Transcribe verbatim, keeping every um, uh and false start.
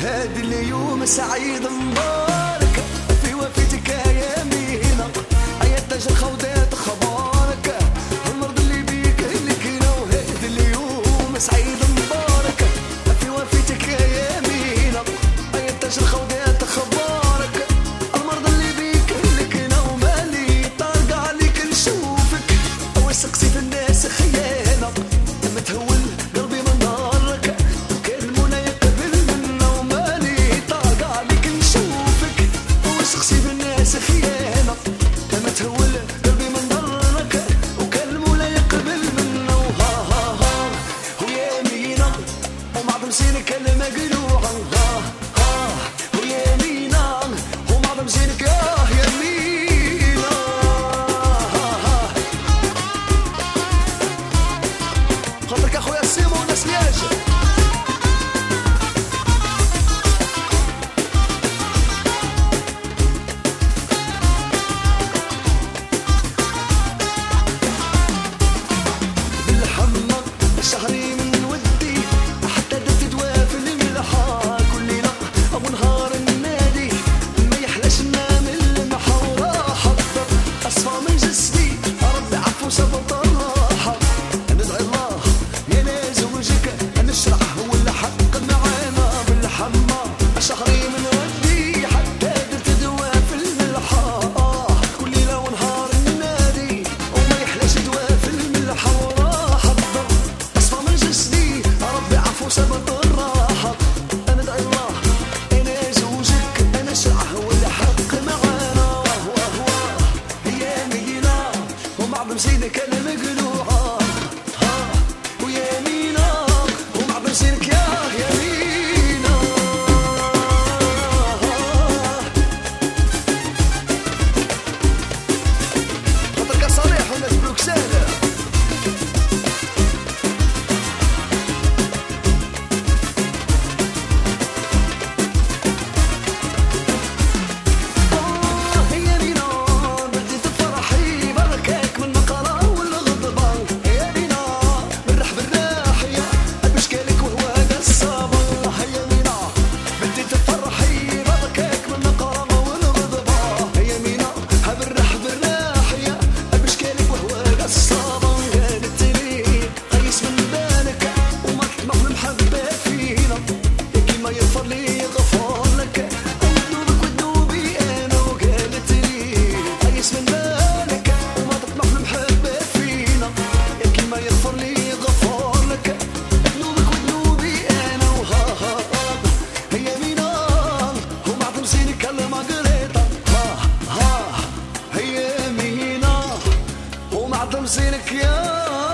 هادي اليوم سعيد مبارك في وفاتك يا مينا يا تاج الخوضات خبارك المرض اللي بيك اللي كنا وهادي اليوم سعيد مبارك في وفاتك يا مينا يا تاج الخوضات خبارك المرض اللي بيك اللي كنا ومالي طارق عليك نشوفك وسقسي في الناس خيانة متهول قلبي من نارك كلمونا يقبل منا ومالي طارق عليك نشوفك وسقسي في الناس خيانة متهول قلبي من نارك وكلمونا يقبل منا وها ها ها ويا مينا ومعظم سينك كلمة قلوعا ها ها ويا مينا ومعظم سينك اه يا مينا ها ها خاطرك اخويا السيمو وناس لياج بالحمى شهري من ودي حتى درت دواء في الملحة كل ليلة ابو نهار النادي ما يحلاش ننام المحا وراح الضر اصفى من جسدي ربي عفو سبط الراحة ندعي الله يا نازوجك نشرح هو الحق معانا بالحمى شهري من ودي حتى درت دواء في الملحة كل ليلة ونهار النادي وما يحلاش دواء في الملحة وراح الضر اصفى من جسدي ربي عفو سبط الراحة ندعي الله يا نازوجك نشرح هو الحق معانا وهو هو يا مينا ومعظم سيدك انا مقلوعة ها ويا مينا ومعظم سيدك يا يا مينا خاطرك صريح وناس بروكسل يا مينا بديت تفرحي بركاك من النقرة والغضبة يا مينا بالرح بالراح يا بشكالك وهو هذا الصبر يا مينا بديت تفرحي بركاك من النقرة والغضبة يا مينا بالرح بالراح يا بشكالك وهو هذا الصبر قالت لي قيس من بالك وما تطمح المحبة فينا كيما يغفر لي غفر لك وذنوبك وذنوبي انا وقالت لي قيس من بالك وما تطمح المحبة فينا كيما يغفر لي غفر لك ذنوبك وذنوبي انا وها ها هي مينا ومعظم سينك المقريطة ها ها هي مينا ومعظم سينك يا